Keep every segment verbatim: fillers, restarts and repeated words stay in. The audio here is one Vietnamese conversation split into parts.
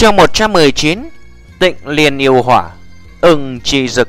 Chương một trăm mười chín. Tịnh Liên Yêu Hỏa, Ưng Chi Dực.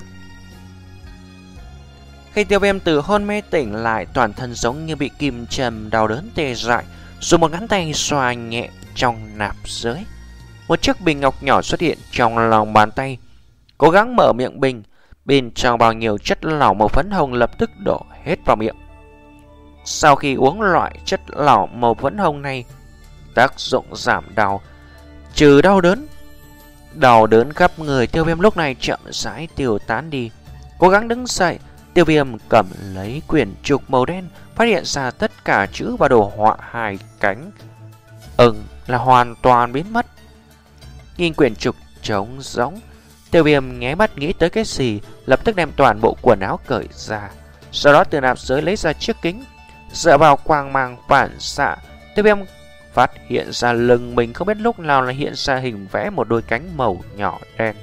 Khi Tiêu Viêm từ hôn mê tỉnh lại, toàn thân giống như bị kim châm, đau đớn tê dại. Dùng một ngón tay xoa nhẹ trong nạp giới, một chiếc bình ngọc nhỏ xuất hiện trong lòng bàn tay. Cố gắng mở miệng bình, bên trong bao nhiêu chất lỏng màu phấn hồng lập tức đổ hết vào miệng. Sau khi uống loại chất lỏng màu phấn hồng này, tác dụng giảm đau, trừ đau đớn. Đau đớn khắp người Tiêu Viêm lúc này chậm rãi tiêu tán đi. Cố gắng đứng dậy, Tiêu Viêm cầm lấy quyển trục màu đen, phát hiện ra tất cả chữ và đồ họa hai cánh ưng là hoàn toàn biến mất. Nhìn quyển trục trống rỗng, Tiêu Viêm nháy mắt nghĩ tới cái gì, lập tức đem toàn bộ quần áo cởi ra. Sau đó từ nạp giới lấy ra chiếc kính, dựa vào quang mang phản xạ, Tiêu Viêm phát hiện ra lưng mình không biết lúc nào là hiện ra hình vẽ một đôi cánh màu nhỏ đen.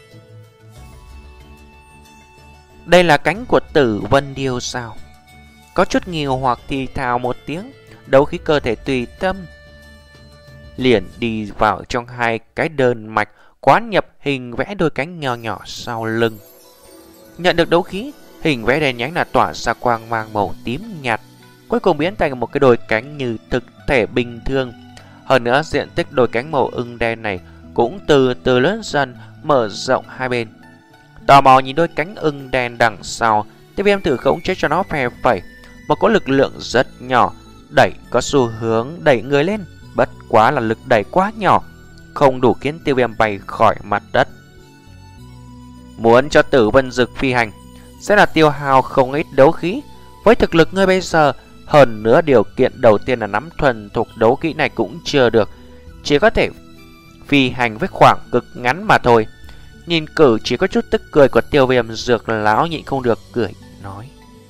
Đây là cánh của Tử Vân Điêu sao? Có chút nghi hoặc thì thào một tiếng, đấu khí cơ thể tùy tâm liền đi vào trong hai cái đơn mạch, quán nhập hình vẽ đôi cánh nhỏ nhỏ sau lưng. Nhận được đấu khí, hình vẽ đen nhánh là tỏa ra quang mang màu tím nhạt, cuối cùng biến thành một cái đôi cánh như thực thể bình thường. Hơn nữa, diện tích đôi cánh màu ưng đen này cũng từ từ lớn dần, mở rộng hai bên. Tò mò nhìn đôi cánh ưng đen đằng sau, Tiêu Viêm thử khống chế cho nó phe phẩy. Một có lực lượng rất nhỏ đẩy có xu hướng đẩy người lên, bất quá là lực đẩy quá nhỏ, không đủ khiến Tiêu Viêm bay khỏi mặt đất. Muốn cho Tử Vân Dực phi hành sẽ là tiêu hao không ít đấu khí. Với thực lực ngươi bây giờ, hơn nữa điều kiện đầu tiên là nắm thuần thục đấu kỹ này cũng chưa được, chỉ có thể phi hành với khoảng cực ngắn mà thôi. Nhìn cử chỉ có chút tức cười của Tiêu Viêm, Dược lão nhịn không được cười nói.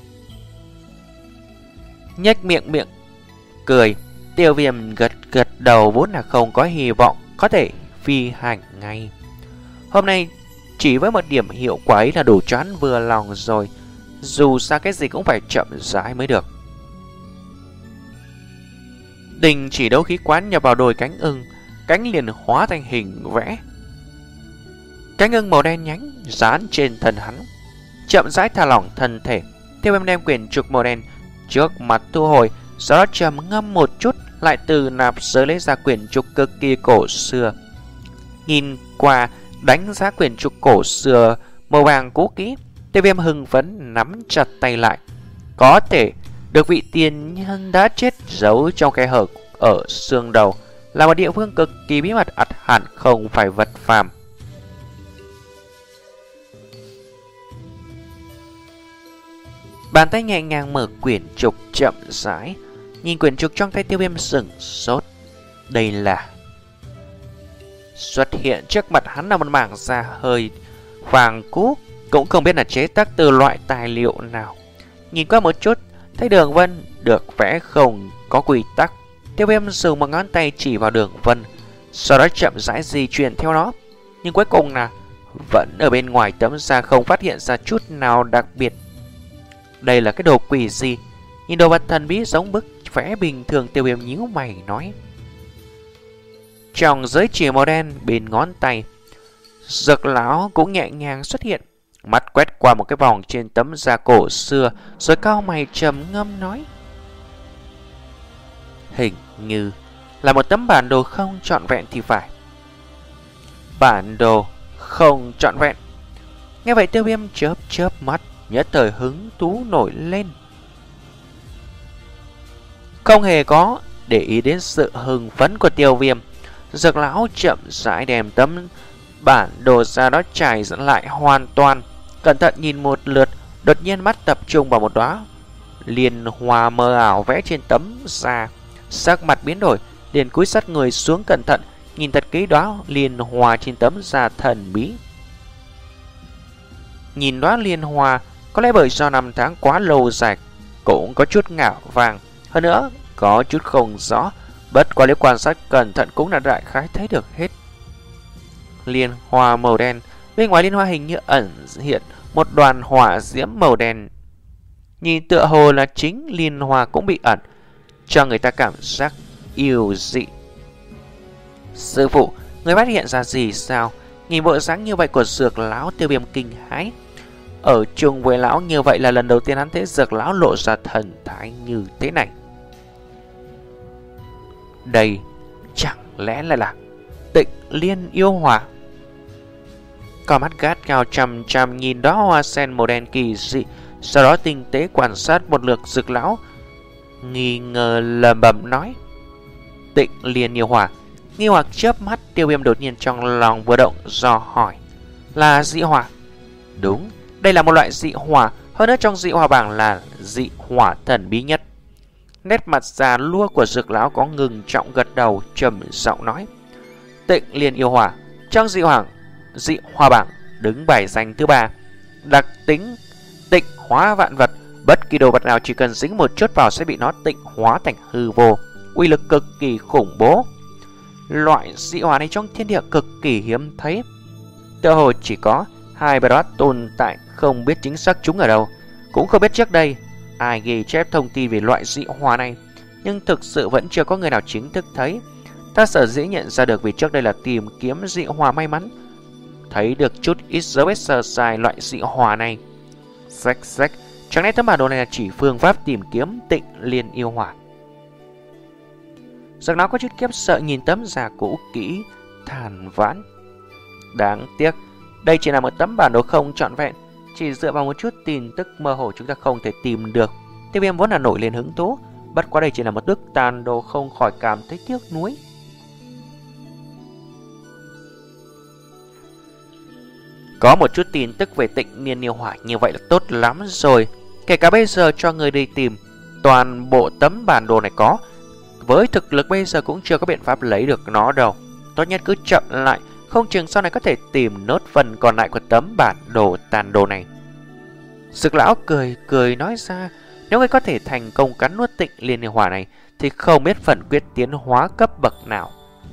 Nhếch miệng miệng cười, Tiêu Viêm gật gật đầu, vốn là không có hy vọng có thể phi hành ngay. Hôm nay chỉ với một điểm hiệu quả ấy là đủ cho hắn vừa lòng rồi, dù sao cái gì cũng phải chậm rãi mới được. Đình chỉ đấu khí quán nhập vào đôi cánh ưng, cánh liền hóa thành hình vẽ. Cánh ưng màu đen nhánh dán trên thân hắn, chậm rãi thả lỏng thân thể. Tiêu Viêm đem quyển trục màu đen trước mặt thu hồi, sau đó trầm ngâm một chút, lại từ nạp giới lấy ra quyển trục cực kỳ cổ xưa. Nhìn qua đánh giá quyển trục cổ xưa màu vàng cũ kỹ, Tiêu Viêm hưng phấn nắm chặt tay lại. Có thể được vị tiền nhân đã chết giấu trong cái hở ở xương đầu, là một địa phương cực kỳ bí mật, ắt hẳn không phải vật phàm. Bàn tay nhẹ nhàng mở quyển trục chậm rãi, nhìn quyển trục trong tay Tiêu Viêm sững sốt. Đây là... Xuất hiện trước mặt hắn là một mảng da hơi vàng cũ, cũng không biết là chế tác từ loại tài liệu nào. Nhìn qua một chút, thấy đường vân được vẽ không có quy tắc. Tiêu Viêm dùng một ngón tay chỉ vào đường vân, sau đó chậm rãi di chuyển theo nó. Nhưng cuối cùng là vẫn ở bên ngoài tấm da không phát hiện ra chút nào đặc biệt. Đây là cái đồ quỷ gì? Nhìn đồ vật thần bí giống bức vẽ bình thường, Tiêu Viêm nhíu mày nói. Trong giới chỉ màu đen bên ngón tay, Dược lão cũng nhẹ nhàng xuất hiện, mắt quét qua một cái vòng trên tấm da cổ xưa, rồi cau mày trầm ngâm nói. Hình như là một tấm bản đồ không trọn vẹn thì phải. Bản đồ không trọn vẹn. Nghe vậy Tiêu Viêm chớp chớp mắt, nhất thời hứng thú nổi lên. Không hề có để ý đến sự hưng phấn của Tiêu Viêm, Dược lão chậm rãi đem tấm bản đồ ra đó trải dẫn lại hoàn toàn, cẩn thận nhìn một lượt, đột nhiên mắt tập trung vào một đóa liên hoa mơ ảo vẽ trên tấm da. Sắc mặt biến đổi, liền cúi sát người xuống cẩn thận nhìn thật kỹ đóa liên hoa trên tấm da thần bí. Nhìn đóa liên hoa, có lẽ bởi do năm tháng quá lâu dài, cũng có chút ngả vàng, hơn nữa có chút không rõ, bất quá nếu quan sát cẩn thận cũng là đại khái thấy được hết. Liên hoa màu đen, bên ngoài liên hoa hình như ẩn hiện một đoàn hỏa diễm màu đen, nhìn tựa hồ là chính liên hoa cũng bị ẩn, cho người ta cảm giác yêu dị. Sư phụ, Người phát hiện ra gì sao? Nhìn bộ dáng như vậy của Dược lão, Tiêu Viêm kinh hãi. Ở chung với lão như vậy là lần đầu tiên hắn thấy Dược lão lộ ra thần thái như thế này. Đây chẳng lẽ lại là Tịnh Liên yêu hỏa? Con mắt gắt cao chằm chằm nhìn đóa hoa sen màu đen kỳ dị, sau đó tinh tế quan sát một lượt. Dược lão nghi ngờ lẩm bẩm nói: Tịnh Liên yêu hỏa. Nghi hoặc chớp mắt, Tiêu Viêm đột nhiên trong lòng vừa động, dò hỏi: là dị hỏa? Đúng, đây là một loại dị hỏa, hơn nữa trong dị hỏa bảng là dị hỏa thần bí nhất. Nét mặt già lua của Dược lão có ngừng trọng, gật đầu trầm giọng nói: Tịnh Liên yêu hỏa trong dị hỏa dị hỏa bảng đứng bài danh thứ ba. Đặc tính tịnh hóa vạn vật, bất kỳ đồ vật nào chỉ cần dính một chút vào sẽ bị nó tịnh hóa thành hư vô, uy lực cực kỳ khủng bố. Loại dị hỏa này trong thiên địa cực kỳ hiếm thấy, tựa hồ chỉ có hai ba đó tồn tại, không biết chính xác chúng ở đâu, cũng không biết trước đây ai ghi chép thông tin về loại dị hỏa này, nhưng thực sự vẫn chưa có người nào chính thức thấy. Ta sở dĩ nhận ra được vì trước đây là tìm kiếm dị hỏa may mắn, thấy được chút ít dấu vết sơ sài loại dị hỏa này. Rách rách, chẳng lẽ tấm bản đồ này là chỉ phương pháp tìm kiếm Tịnh Liên yêu hỏa? Dược lão có chút kiếp sợ nhìn tấm giả cũ kỹ, than vãn: đáng tiếc, đây chỉ là một tấm bản đồ không trọn vẹn, chỉ dựa vào một chút tin tức mơ hồ chúng ta không thể tìm được. Tiêu Viêm vốn là nổi lên hứng thú, bất quá đây chỉ là một bức tàn đồ, không khỏi cảm thấy tiếc nuối. Có một chút tin tức về Tịnh Liên yêu hỏa như vậy là tốt lắm rồi. Kể cả bây giờ cho người đi tìm toàn bộ tấm bản đồ này có, với thực lực bây giờ cũng chưa có biện pháp lấy được nó đâu. Tốt nhất cứ chậm lại, không chừng sau này có thể tìm nốt phần còn lại của tấm bản đồ tàn đồ này. Dược lão cười cười nói ra: nếu người có thể thành công cắn nuốt Tịnh Liên yêu hỏa này thì không biết phần quyết tiến hóa cấp bậc nào.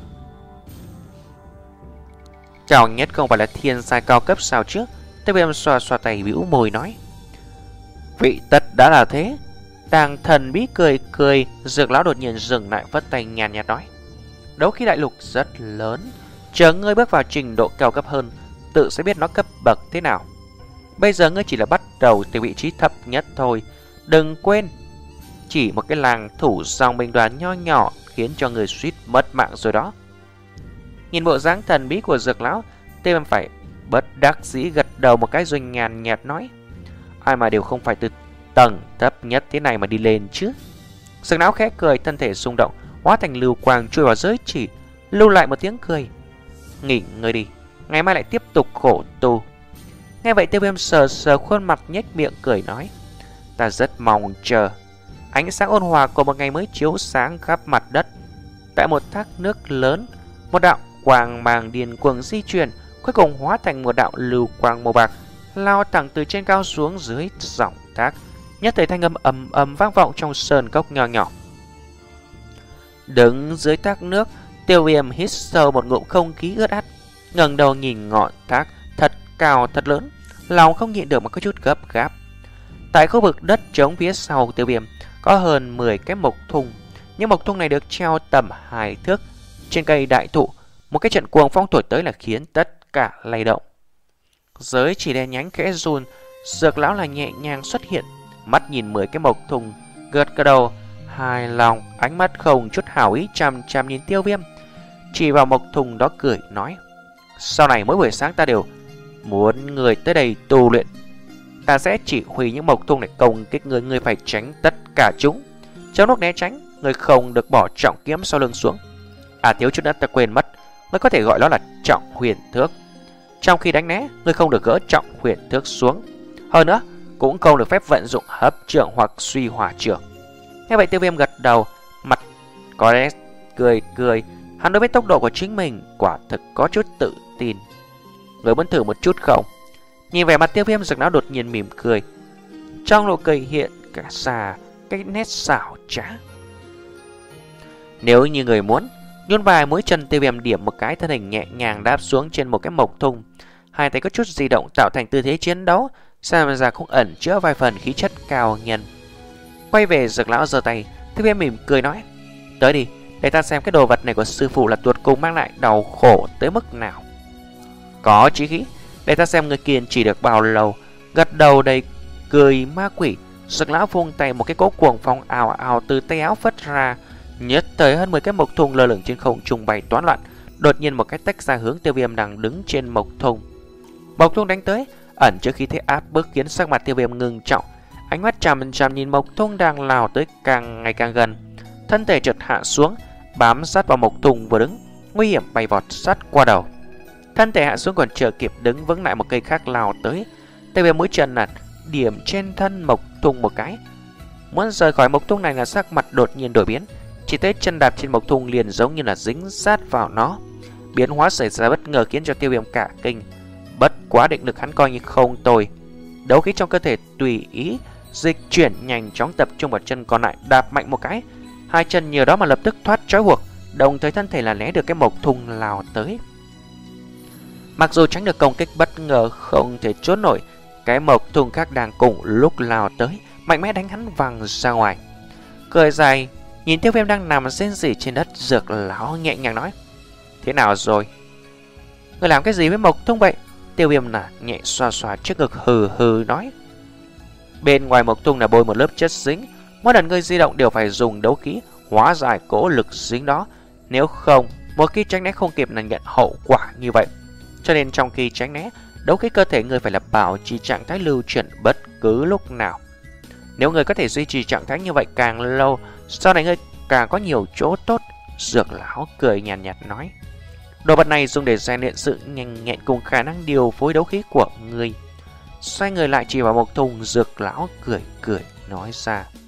Chào nhất không phải là thiên giai cao cấp sao chứ? Tiêu Viêm xoa xoa tay bĩu môi nói: vị tất đã là thế. Đang thần bí cười cười, Dược lão đột nhiên dừng lại, vất tay nhàn nhạt nói: đấu khí đại lục rất lớn, chờ ngươi bước vào trình độ cao cấp hơn, tự sẽ biết nó cấp bậc thế nào. Bây giờ ngươi chỉ là bắt đầu từ vị trí thấp nhất thôi. Đừng quên, chỉ một cái làng thủ dòng binh đoàn nho nhỏ khiến cho người suýt mất mạng rồi đó. Nhìn bộ dáng thần bí của Dược lão, Tiêu Viêm phải bất đắc dĩ gật đầu một cái rồi nhàn nhạt nói: ai mà đều không phải từ tầng thấp nhất thế này mà đi lên chứ. Dược lão khẽ cười, thân thể rung động, hóa thành lưu quang chui vào giới chỉ, lưu lại một tiếng cười: nghỉ ngơi đi, ngày mai lại tiếp tục khổ tu. Nghe vậy Tiêu Viêm sờ sờ khuôn mặt, nhếch miệng cười nói: ta rất mong chờ. Ánh sáng ôn hòa của một ngày mới chiếu sáng khắp mặt đất. Tại một thác nước lớn, một đạo quang mang điên cuồng di chuyển, cuối cùng hóa thành một đạo lưu quang màu bạc, lao thẳng từ trên cao xuống dưới dòng thác. Nhất thời thanh âm ầm ầm vang vọng trong sơn cốc nho nhỏ. Đứng dưới thác nước, Tiêu Viêm hít sâu một ngụm không khí ướt át, ngẩng đầu nhìn ngọn thác thật cao thật lớn, lòng không nhịn được mà có chút gấp gáp. Tại khu vực đất trống phía sau Tiêu Viêm có hơn mười cái mộc thùng. Những mộc thùng này được treo tầm hai thước trên cây đại thụ. Một cái trận cuồng phong thổi tới là khiến tất cả lay động. Giới chỉ đen nhánh khẽ run, Dược lão là nhẹ nhàng xuất hiện, mắt nhìn mười cái mộc thùng, gật gật đầu hài lòng, ánh mắt không chút hảo ý chằm chằm nhìn Tiêu Viêm, chỉ vào mộc thùng đó cười nói: sau này mỗi buổi sáng ta đều muốn người tới đây tu luyện. Ta sẽ chỉ huy những mộc thùng này công kích người, người phải tránh tất cả chúng. Trong lúc né tránh, người không được bỏ trọng kiếm sau lưng xuống. À, thiếu chút nữa ta quên mất, người có thể gọi nó là trọng huyền thước. Trong khi đánh né, người không được gỡ trọng huyền thước xuống. Hơn nữa, cũng không được phép vận dụng hấp trưởng hoặc suy hỏa trưởng. Nghe vậy Tiêu Viêm gật đầu, mặt có lẽ cười cười. Hắn đối với tốc độ của chính mình quả thực có chút tự tin. Người muốn thử một chút không? Nhìn vẻ mặt Tiêu Viêm, Dược lão đột nhiên mỉm cười, trong nụ cười hiện cả xà cái nét xảo trá. Nếu như người muốn, nhún vai mũi chân Tiêu Viêm điểm một cái, thân hình nhẹ nhàng đáp xuống trên một cái mộc thùng, hai tay có chút di động tạo thành tư thế chiến đấu, xem ra cũng ẩn chứa vài phần khí chất cao nhân. Quay về Dược lão giơ tay, Tiêu Viêm mỉm cười nói: tới đi, Để ta xem cái đồ vật này của sư phụ là tuột cùng mang lại đau khổ tới mức nào. Có chí khí. Để ta xem người kiên trì được bao lâu. Gật đầu đầy cười ma quỷ. Dược lão vung tay, một cái cỗ cuồng phong ào ào từ tay áo phất ra. Nhất thời hơn mười cái mộc thùng lơ lửng trên không trung bay toán loạn. Đột nhiên một cái tách ra hướng Tiêu Viêm đang đứng trên mộc thùng. Mộc thùng đánh tới, ẩn trước khi thế áp bức khiến sắc mặt Tiêu Viêm ngưng trọng. Ánh mắt chằm chằm nhìn mộc thùng đang lao tới càng ngày càng gần. Thân thể chợt hạ xuống, bám sát vào mộc thùng vừa đứng, nguy hiểm bay vọt sát qua đầu. Thân thể hạ xuống còn chưa kịp đứng vững lại, một cây khác lao tới. Tiêu Viêm mũi chân nạt điểm trên thân mộc thùng một cái. Muốn rời khỏi mộc thùng này là sắc mặt đột nhiên đổi biến. Chỉ thấy chân đạp trên mộc thùng liền giống như là dính sát vào nó. Biến hóa xảy ra bất ngờ khiến cho Tiêu Viêm cả kinh. Bất quá định lực hắn coi như không tồi. Đấu khí trong cơ thể tùy ý dịch chuyển, nhanh chóng tập trung vào chân còn lại, đạp mạnh một cái. Hai chân nhờ đó mà lập tức thoát trói buộc, đồng thời thân thể là né được cái mộc thùng lao tới. Mặc dù tránh được công kích bất ngờ không thể trốn nổi, cái mộc thùng khác đang cùng lúc lao tới, mạnh mẽ đánh hắn văng ra ngoài. Cười dài nhìn Tiêu Viêm đang nằm rên rỉ trên đất, Dược lão nhẹ nhàng nói: Thế nào rồi? Người làm cái gì với mộc thùng vậy? Tiêu Viêm là nhẹ xoa xoa trước ngực, hừ hừ nói: Bên ngoài mộc thùng là bôi một lớp chất dính, mỗi lần người di động đều phải dùng đấu khí hóa giải cỗ lực dính đó. Nếu không, một khi tránh né không kịp là nhận hậu quả như vậy. Cho nên trong khi tránh né, đấu khí cơ thể người phải là bảo trì trạng thái lưu chuyển bất cứ lúc nào. Nếu người có thể duy trì trạng thái như vậy càng lâu, sau này người càng có nhiều chỗ tốt. Dược lão cười nhàn nhạt, nhạt nói: Đồ vật này dùng để rèn luyện sự nhanh nhẹn cùng khả năng điều phối đấu khí của người. Xoay người lại chỉ vào mộc thùng, Dược lão cười cười nói ra: